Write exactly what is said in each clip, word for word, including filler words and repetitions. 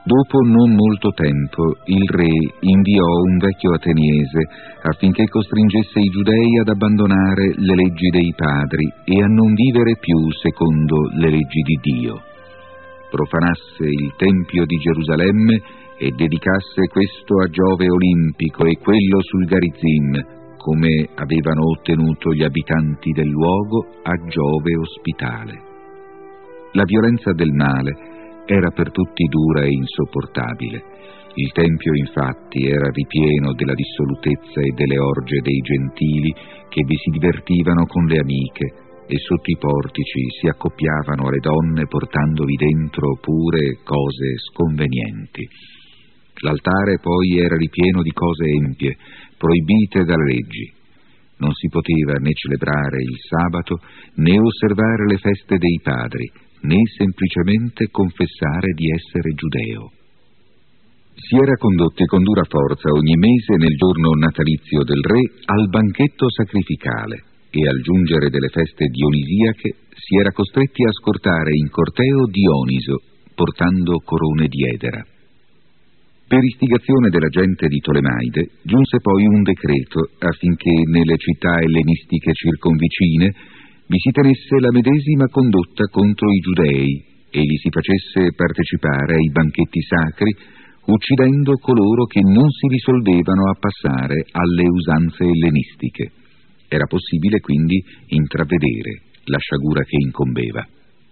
Dopo non molto tempo, il re inviò un vecchio ateniese affinché costringesse i giudei ad abbandonare le leggi dei padri e a non vivere più secondo le leggi di Dio. Profanasse il Tempio di Gerusalemme e dedicasse questo a Giove olimpico e quello sul Garizim, come avevano ottenuto gli abitanti del luogo a Giove ospitale. La violenza del male era per tutti dura e insopportabile. Il Tempio infatti era ripieno della dissolutezza e delle orge dei gentili che vi si divertivano con le amiche e sotto i portici si accoppiavano alle donne portandovi dentro pure cose sconvenienti. L'altare poi era ripieno di cose empie, proibite dalle leggi. Non si poteva né celebrare il sabato né osservare le feste dei padri, né semplicemente confessare di essere giudeo. Si era condotti con dura forza ogni mese nel giorno natalizio del re al banchetto sacrificale e al giungere delle feste dionisiache si era costretti a scortare in corteo Dioniso portando corone di edera. Per istigazione della gente di Tolemaide giunse poi un decreto affinché nelle città ellenistiche circonvicine vi si tenesse la medesima condotta contro i giudei e gli si facesse partecipare ai banchetti sacri, uccidendo coloro che non si risolvevano a passare alle usanze ellenistiche. Era possibile quindi intravedere la sciagura che incombeva.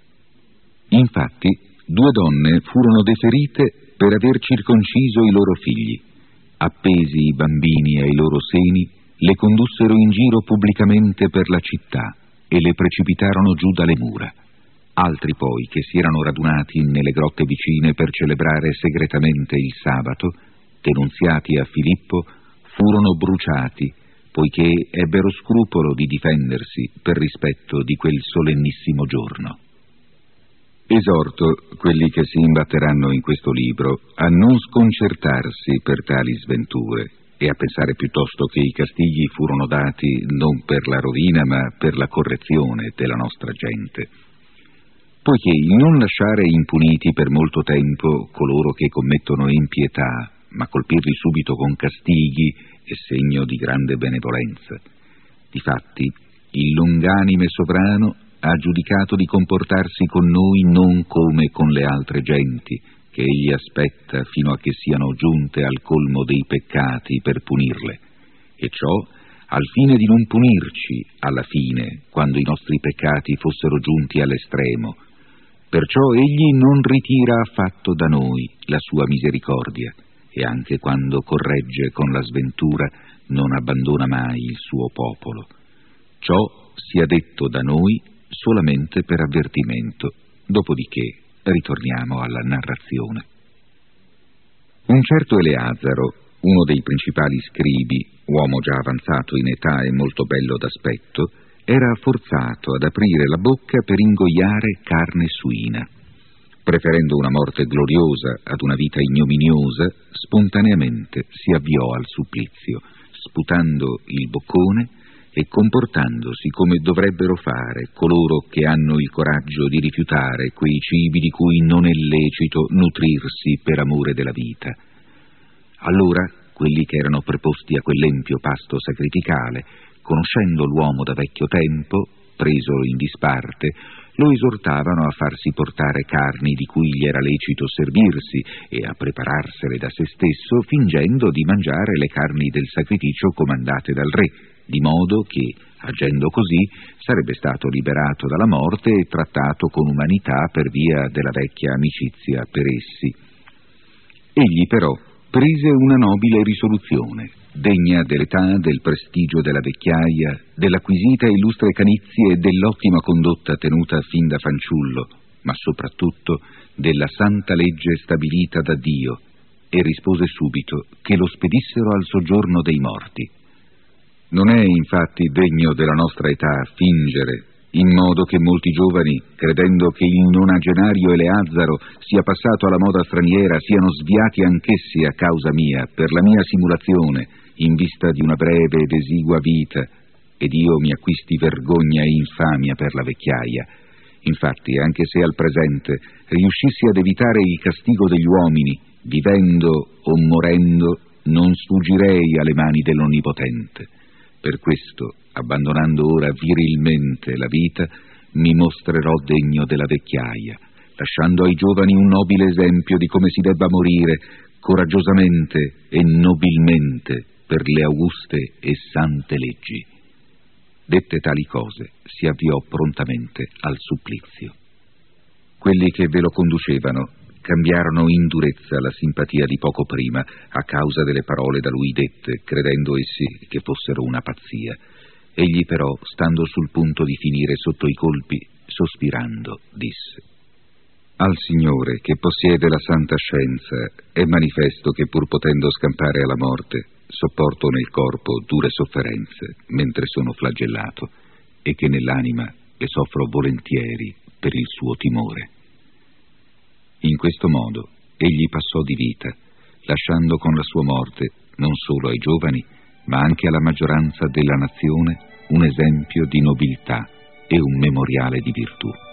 Infatti, due donne furono deferite per aver circonciso i loro figli. Appesi i bambini ai loro seni, le condussero in giro pubblicamente per la città e le precipitarono giù dalle mura. Altri poi, che si erano radunati nelle grotte vicine per celebrare segretamente il sabato, denunziati a Filippo, furono bruciati, poiché ebbero scrupolo di difendersi per rispetto di quel solennissimo giorno. Esorto quelli che si imbatteranno in questo libro a non sconcertarsi per tali sventure e a pensare piuttosto che i castigli furono dati non per la rovina ma per la correzione della nostra gente. Poiché il non lasciare impuniti per molto tempo coloro che commettono impietà, ma colpirli subito con castighi è segno di grande benevolenza. Difatti, il longanime sovrano ha giudicato di comportarsi con noi non come con le altre genti, che egli aspetta fino a che siano giunte al colmo dei peccati per punirle, e ciò al fine di non punirci alla fine, quando i nostri peccati fossero giunti all'estremo. Perciò egli non ritira affatto da noi la sua misericordia, e anche quando corregge con la sventura non abbandona mai il suo popolo. Ciò sia detto da noi solamente per avvertimento, dopodiché ritorniamo alla narrazione. Un certo Eleazaro, uno dei principali scribi, uomo già avanzato in età e molto bello d'aspetto, era forzato ad aprire la bocca per ingoiare carne suina. Preferendo una morte gloriosa ad una vita ignominiosa, spontaneamente si avviò al supplizio, sputando il boccone e comportandosi come dovrebbero fare coloro che hanno il coraggio di rifiutare quei cibi di cui non è lecito nutrirsi per amore della vita. Allora quelli che erano preposti a quell'empio pasto sacrificale, conoscendo l'uomo da vecchio tempo, presolo in disparte, lo esortavano a farsi portare carni di cui gli era lecito servirsi e a prepararsele da se stesso, fingendo di mangiare le carni del sacrificio comandate dal re, di modo che, agendo così, sarebbe stato liberato dalla morte e trattato con umanità per via della vecchia amicizia per essi. Egli però prese una nobile risoluzione, degna dell'età, del prestigio della vecchiaia, dell'acquisita e illustre canizie e dell'ottima condotta tenuta fin da fanciullo, ma soprattutto della santa legge stabilita da Dio, e rispose subito che lo spedissero al soggiorno dei morti. Non è infatti degno della nostra età fingere, in modo che molti giovani, credendo che il nonagenario Eleazaro sia passato alla moda straniera, siano sviati anch'essi a causa mia, per la mia simulazione, in vista di una breve ed esigua vita, ed io mi acquisti vergogna e infamia per la vecchiaia, Infatti, anche se al presente riuscissi ad evitare il castigo degli uomini, vivendo o morendo, non sfuggirei alle mani dell'Onnipotente. Per questo, abbandonando ora virilmente la vita, mi mostrerò degno della vecchiaia, lasciando ai giovani un nobile esempio di come si debba morire coraggiosamente e nobilmente per le auguste e sante leggi. Dette tali cose, si avviò prontamente al supplizio. Quelli che ve lo conducevano cambiarono in durezza la simpatia di poco prima a causa delle parole da lui dette, credendo essi che fossero una pazzia. Egli però, stando sul punto di finire sotto i colpi, sospirando, disse: «Al Signore, che possiede la santa scienza, è manifesto che pur potendo scampare alla morte, sopporto nel corpo dure sofferenze mentre sono flagellato, e che nell'anima le soffro volentieri per il suo timore». In questo modo egli passò di vita, lasciando con la sua morte non solo ai giovani, ma anche alla maggioranza della nazione un esempio di nobiltà e un memoriale di virtù.